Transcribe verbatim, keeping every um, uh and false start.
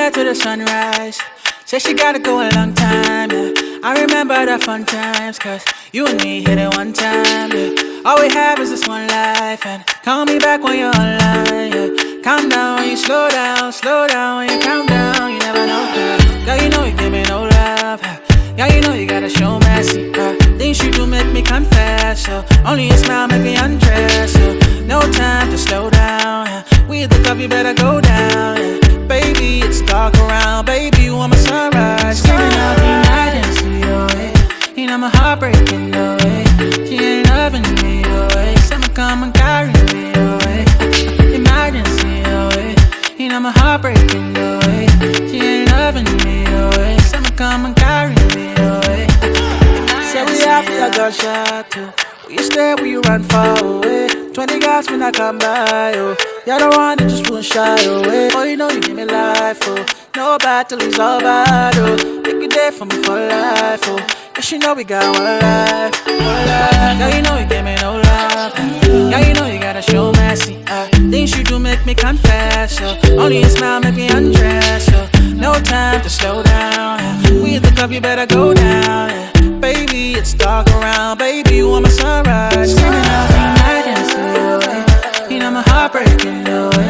sunset to the sunrise. Say she gotta go a long time, yeah. I remember the fun times, cause you and me hit it one time, yeah. All we have is this one life, and call me back when you're online, yeah. Calm down when you slow down, slow down when you calm down, you never know, girl. Girl, you know you give me no love, huh? Girl, you know you gotta show mercy, uh. Things you do make me confess, so only a smile make me undress, so no time to slow down, yeah. We hit the club, you better go down, yeah. Baby, it's dark around, baby, you want my sunrise. Screaming out the emergency, oh, yeah. You know my heart breaking, oh, yeah. She ain't loving me, oh, yeah. Someone come and carry me, oh, yeah. Emergency, oh, yeah. You know my heart breaking, oh, yeah. She ain't loving me, oh, yeah. Someone come and carry me, oh, yeah. Say we after a gunshot, too. Will you stay, will you run far away? Twenty guys when I come by, oh. You're the one that just won't shy away. Oh, you know you give me life, oh. No battle is all bad, oh. Make it there for me for life, oh. Cause you know we got one life, one life. Girl, you know you give me no love, uh. Girl, you know you gotta show mercy, uh. Things you do make me confess, oh. Only a smile make me undress, oh. No time to slow down, uh. We at the club, you better go down, uh. Baby, it's dark around, baby, you want my sunrise. Screaming out the emergency, oh, yeah. You know my heart breaking, oh, yeah.